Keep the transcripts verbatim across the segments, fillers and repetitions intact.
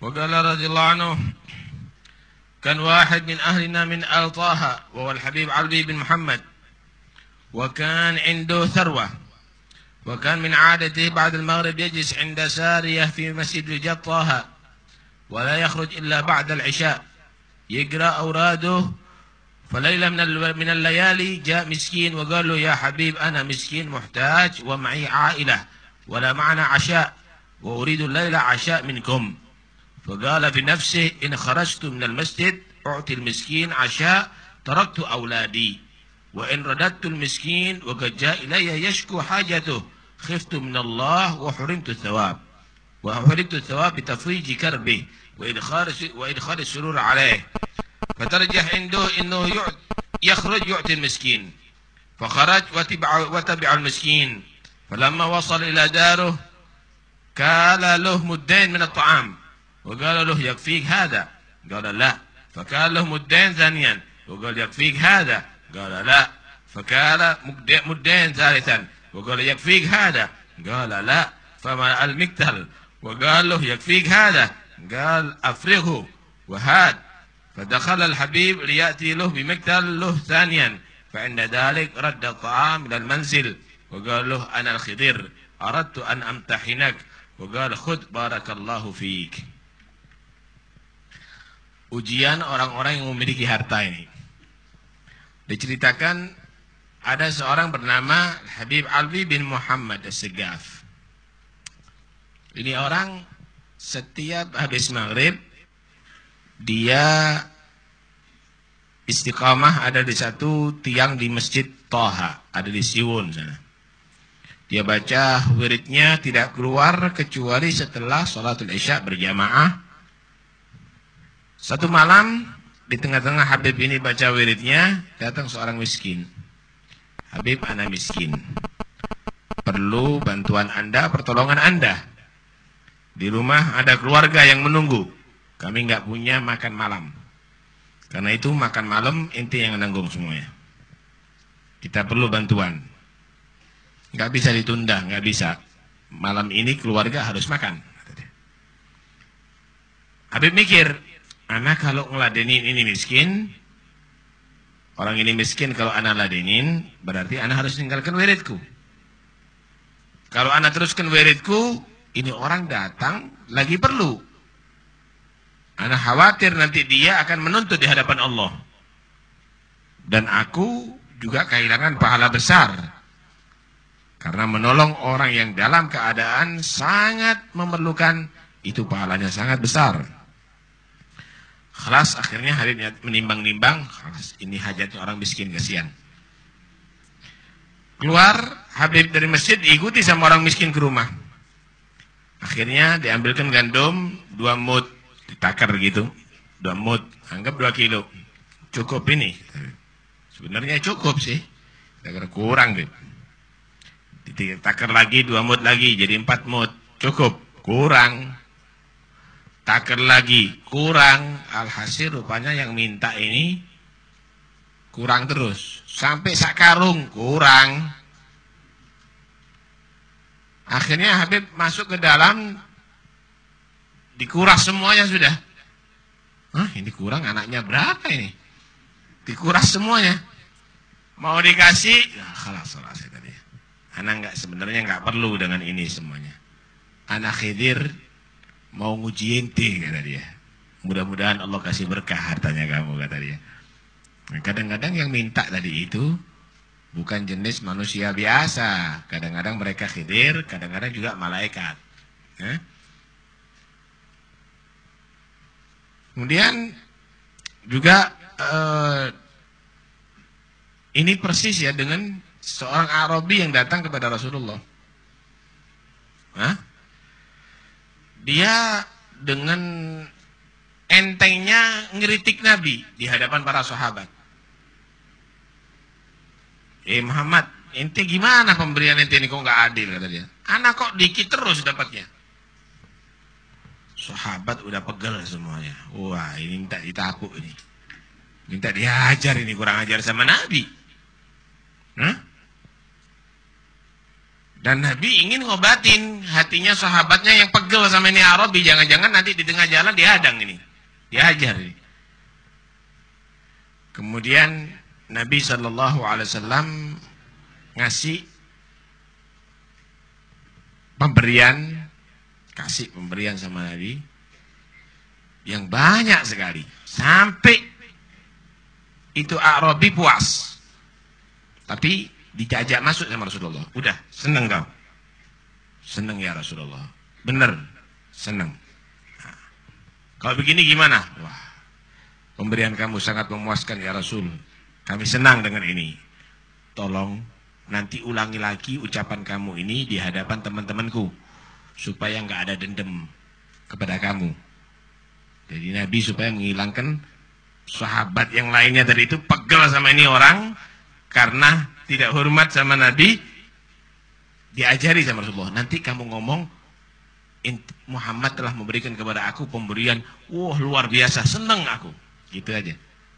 وقال رضي الله عنه كان واحد من أهلنا من آل طه وهو الحبيب علي بن محمد، وكان عنده ثروة، وكان من عادته بعد المغرب يجلس عند سارية في مسجد رجال طه ولا يخرج إلا بعد العشاء يقرأ أوراده. فليلة من الليالي جاء مسكين وقال له يا حبيب أنا مسكين محتاج ومعي عائلة ولا معنا عشاء وأريد الليلة عشاء منكم. فقال في نفسه إن خرجت من المسجد أعطي المسكين عشاء تركت أولادي، وإن رددت المسكين وقد جاء إلي يشكو حاجته خفت من الله وحرمت الثواب وحرمت الثواب بتفريج كربه وإدخال وإدخال السرور عليه. فترجح عنده إنه يخرج يعطي المسكين، فخرج وتبع, وتبع المسكين. فلما وصل إلى داره كال له مدين من الطعام وقال له يكفيك هذا؟ قال لا. فكال له مدين ثانيا وقال يكفيك هذا؟ قال لا. فكال مدين ثالثا وقال يكفيك هذا؟ قال لا. فما المكتل وقال له يكفيك هذا؟ قال أفرغه وهاد. فدخل الحبيب ليأتي له بمكتل له ثانيا، فعند ذلك رد الطعام إلى المنزل وقال له أنا الخضر أردت أن أمتحنك، وقال خذ بارك الله فيك. Ujian orang-orang yang memiliki harta ini. Diceritakan ada seorang bernama Habib Ali bin Muhammad As-Segaf. Ini orang setiap habis maghrib dia istiqamah ada di satu tiang di Masjid Toha, ada di Siwon sana. Dia baca wiridnya tidak keluar kecuali setelah sholatul isya berjamaah. Satu malam di tengah-tengah Habib ini baca wiridnya, datang seorang miskin. Habib, ana miskin, perlu bantuan Anda, pertolongan Anda. Di rumah ada keluarga yang menunggu, kami nggak punya makan malam. Karena itu makan malam inti yang menanggung semuanya. Kita perlu bantuan. Nggak bisa ditunda, nggak bisa. Malam ini keluarga harus makan. Habib mikir, anak kalau ngeladenin ini miskin, orang ini miskin, kalau anak ladenin, berarti anak harus tinggalkan wiridku. Kalau anak teruskan wiridku, ini orang datang lagi perlu. Anak khawatir nanti dia akan menuntut di hadapan Allah. Dan aku juga kehilangan pahala besar. Karena menolong orang yang dalam keadaan sangat memerlukan, itu pahalanya sangat besar. Kelas akhirnya Habib menimbang-nimbang, ini hajatnya orang miskin, kasihan. Keluar Habib dari masjid diikuti sama orang miskin ke rumah. Akhirnya diambilkan gandum dua mud, ditakar gitu, dua mud, anggap dua kilo. Cukup ini. Sebenarnya cukup sih, takar kurang gitu. Ditakar lagi dua mud lagi, jadi empat mud, cukup, kurang. Takar lagi, kurang. Alhasil rupanya yang minta ini kurang terus. Sampai sakarung, kurang. Akhirnya Habib masuk ke dalam, dikuras semuanya sudah. Hah, ini kurang, anaknya berapa ini? Dikuras semuanya. Mau dikasih, ya kalah salah saya tadi. Anak nggak sebenarnya nggak perlu dengan ini semuanya. Anak khidir mau nguji ente, kata dia. Mudah-mudahan Allah kasih berkah hartanya kamu, kata dia. Kadang-kadang yang minta tadi itu bukan jenis manusia biasa. Kadang-kadang mereka khidir, kadang-kadang juga malaikat. Eh? Kemudian juga eh, ini persis ya dengan seorang Arabi yang datang kepada Rasulullah. Hah? Dia dengan entengnya ngeritik Nabi di hadapan para sahabat. Eh Muhammad, ente gimana pemberian ente ini kok nggak adil, kata dia. Anak kok dikit terus dapatnya. Sahabat udah pegel semuanya. Wah, ini minta ditakuk ini. Minta diajar ini, kurang ajar sama Nabi. Hah? Dan Nabi ingin ngobatin hatinya sahabatnya yang pegel sama ini Arabi. Jangan-jangan nanti di tengah jalan dihadang ini. Dihajar ini. Kemudian Nabi shallallahu alaihi wasallam ngasih pemberian, kasih pemberian sama Nabi yang banyak sekali, sampai itu Arabi puas, tapi dijajak masuk sama Rasulullah. Udah seneng kau, seneng ya Rasulullah, bener seneng. Nah, kalau begini gimana? Wah, pemberian kamu sangat memuaskan ya Rasul, kami senang dengan ini. Tolong nanti ulangi lagi ucapan kamu ini di hadapan teman-temanku, supaya nggak ada dendam kepada kamu. Jadi Nabi supaya menghilangkan sahabat yang lainnya dari itu pegel sama ini orang karena tidak hormat sama Nabi, diajari sama Rasulullah. Nanti kamu ngomong Muhammad telah memberikan kepada aku pemberian, wah luar biasa, seneng aku. Gitu aja.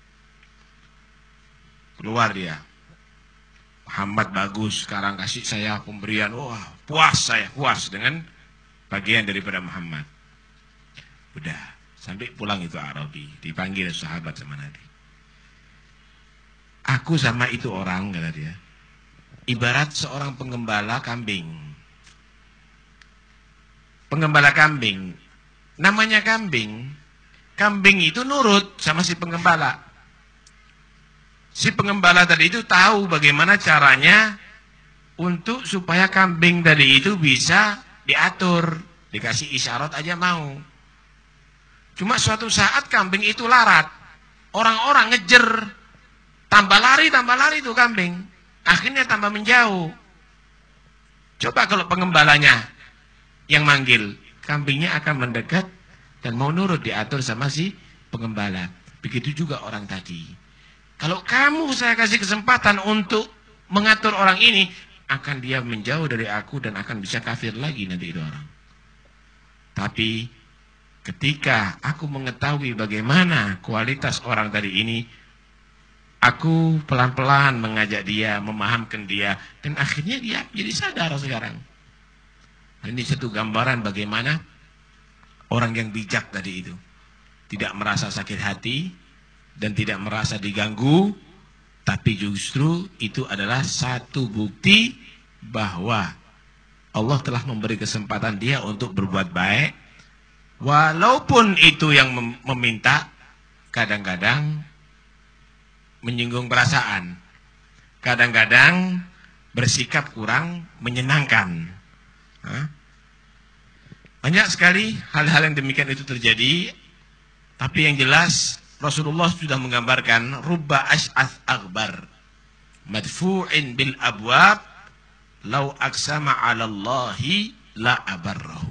Keluar dia. Muhammad bagus, sekarang kasih saya pemberian, wah puas saya, puas dengan bagian daripada Muhammad. Udah. Sampai pulang itu Arabi, dipanggil sahabat sama Nabi. Aku sama itu orang, kata dia, ibarat seorang penggembala kambing. Penggembala kambing, namanya kambing. Kambing itu nurut sama si penggembala. Si penggembala tadi itu tahu bagaimana caranya untuk supaya kambing tadi itu bisa diatur. Dikasih isyarat aja mau. Cuma suatu saat kambing itu larat. Orang-orang ngejer. Tambah lari, tambah lari itu kambing. Akhirnya tambah menjauh. Coba kalau pengembalanya yang manggil, kambingnya akan mendekat dan mau nurut diatur sama si pengembala. Begitu juga orang tadi. Kalau kamu saya kasih kesempatan untuk mengatur orang ini, akan dia menjauh dari aku dan akan bisa kafir lagi nanti itu orang. Tapi ketika aku mengetahui bagaimana kualitas orang tadi ini, aku pelan-pelan mengajak dia, memahamkan dia, dan akhirnya dia jadi sadar sekarang. Ini satu gambaran bagaimana orang yang bijak tadi itu tidak merasa sakit hati dan tidak merasa diganggu, tapi justru itu adalah satu bukti bahwa Allah telah memberi kesempatan dia untuk berbuat baik. Walaupun itu yang meminta kadang-kadang menyinggung perasaan, kadang-kadang bersikap kurang menyenangkan. Hah? Banyak sekali hal-hal yang demikian itu terjadi. Tapi yang jelas Rasulullah sudah menggambarkan rubba ash'ath aghbar madfu'in bil abwab law aqsama 'ala Allahi la abarrahu.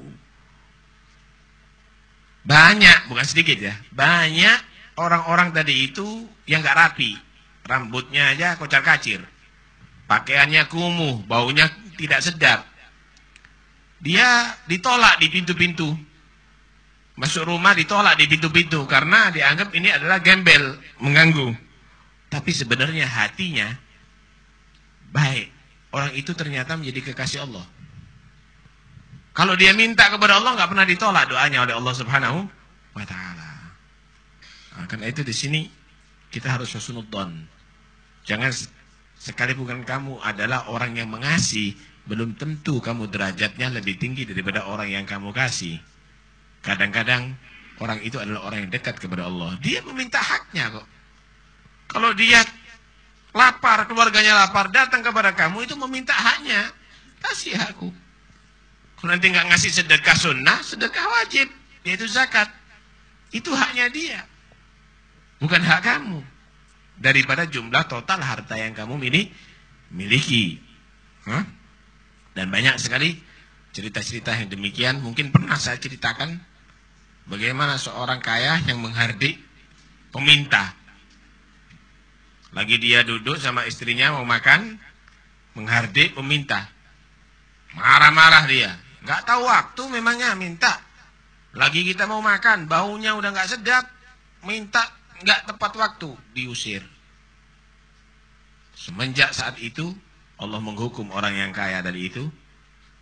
Banyak, bukan sedikit ya, banyak orang-orang tadi itu yang gak rapi. Rambutnya aja kocar-kacir, pakaiannya kumuh, baunya tidak sedap. Dia ditolak di pintu-pintu. Masuk rumah ditolak di pintu-pintu karena dianggap ini adalah gembel, mengganggu. Tapi sebenarnya hatinya baik. Orang itu ternyata menjadi kekasih Allah. Kalau dia minta kepada Allah nggak pernah ditolak doanya oleh Allah Subhanahu wa taala. Nah, karena itu di sini kita harus husnudzon. Jangan sekali bukan kamu adalah orang yang mengasih, belum tentu kamu derajatnya lebih tinggi daripada orang yang kamu kasih. Kadang-kadang orang itu adalah orang yang dekat kepada Allah. Dia meminta haknya kok. Kalau dia lapar, keluarganya lapar, datang kepada kamu itu meminta haknya. Kasih hakku. Kalau nanti nggak ngasih sedekah sunnah, sedekah wajib, yaitu zakat. Itu haknya dia. Bukan hak kamu. Daripada jumlah total harta yang kamu miliki. Hah? Dan banyak sekali cerita-cerita yang demikian. Mungkin pernah saya ceritakan bagaimana seorang kaya yang menghardik peminta. Lagi dia duduk sama istrinya mau makan, menghardik peminta. Marah-marah dia. Nggak tahu waktu memangnya minta. Lagi kita mau makan, baunya udah nggak sedap, minta nggak tepat waktu, diusir. Semenjak saat itu Allah menghukum orang yang kaya tadi itu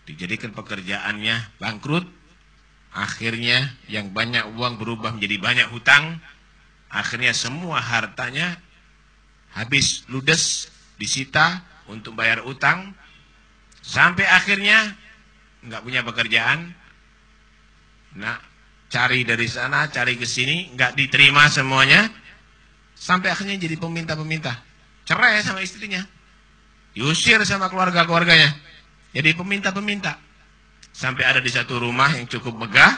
dijadikan pekerjaannya bangkrut, akhirnya yang banyak uang berubah menjadi banyak hutang, akhirnya semua hartanya habis ludes, disita untuk bayar utang, sampai akhirnya nggak punya pekerjaan. Nah, cari dari sana, cari ke sini, nggak diterima semuanya, sampai akhirnya jadi peminta-peminta, cerai sama istrinya, diusir sama keluarga-keluarganya, jadi peminta-peminta. Sampai ada di satu rumah yang cukup megah,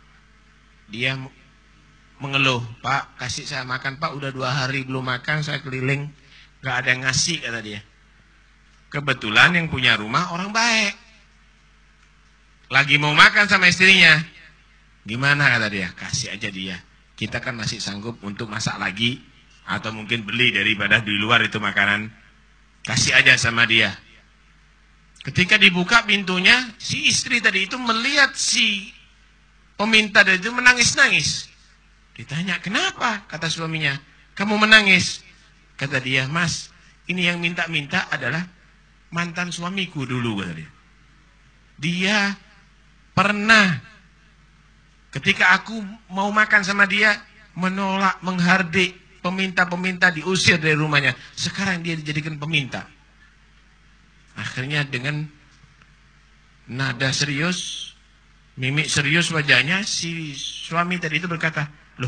dia mengeluh, "Pak, kasih saya makan Pak, udah dua hari belum makan, saya keliling, nggak ada yang ngasih," kata dia. Kebetulan yang punya rumah orang baik, lagi mau makan sama istrinya. Gimana kata dia? Kasih aja dia, kita kan masih sanggup untuk masak lagi, atau mungkin beli daripada di luar itu makanan, kasih aja sama dia. Ketika dibuka pintunya, si istri tadi itu melihat si peminta tadi itu menangis-nangis. Ditanya, "Kenapa?" Kata suaminya. "Kamu menangis?" Kata dia, "Mas, ini yang minta-minta adalah mantan suamiku dulu," kata dia. Dia pernah ketika aku mau makan sama dia menolak, menghardik peminta-peminta, diusir dari rumahnya. Sekarang dia dijadikan peminta. Akhirnya dengan nada serius, mimik serius wajahnya, si suami tadi itu berkata, "Loh,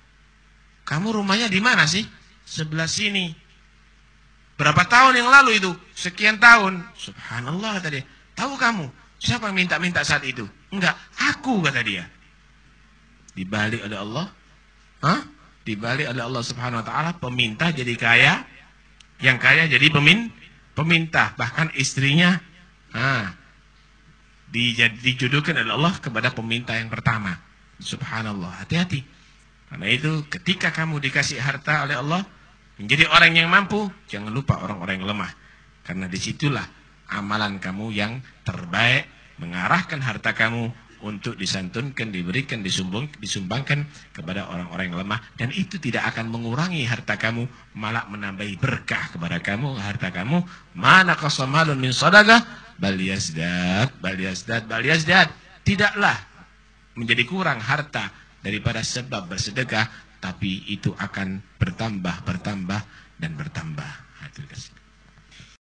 kamu rumahnya di mana sih?" "Sebelah sini." "Berapa tahun yang lalu itu?" "Sekian tahun." "Subhanallah," kata dia. "Tahu kamu siapa yang minta-minta saat itu?" "Enggak, aku," kata dia. Dibalik oleh Allah, Hah? Dibalik oleh Allah Subhanahu Wa Taala, peminta jadi kaya, yang kaya jadi pemin, peminta, bahkan istrinya, ah, dijodohkan oleh Allah kepada peminta yang pertama. Subhanallah, hati-hati. Karena itu, ketika kamu dikasih harta oleh Allah, menjadi orang yang mampu, jangan lupa orang-orang yang lemah. Karena disitulah amalan kamu yang terbaik, mengarahkan harta kamu untuk disantunkan, diberikan, disumbang, disumbangkan kepada orang-orang yang lemah. Dan itu tidak akan mengurangi harta kamu, malah menambahi berkah kepada kamu, harta kamu. Mana qasamalun min sadaqah, bal yazdad, bal yazdad, bal yazdad. Tidaklah menjadi kurang harta daripada sebab bersedekah, tapi itu akan bertambah, bertambah, dan bertambah. Itu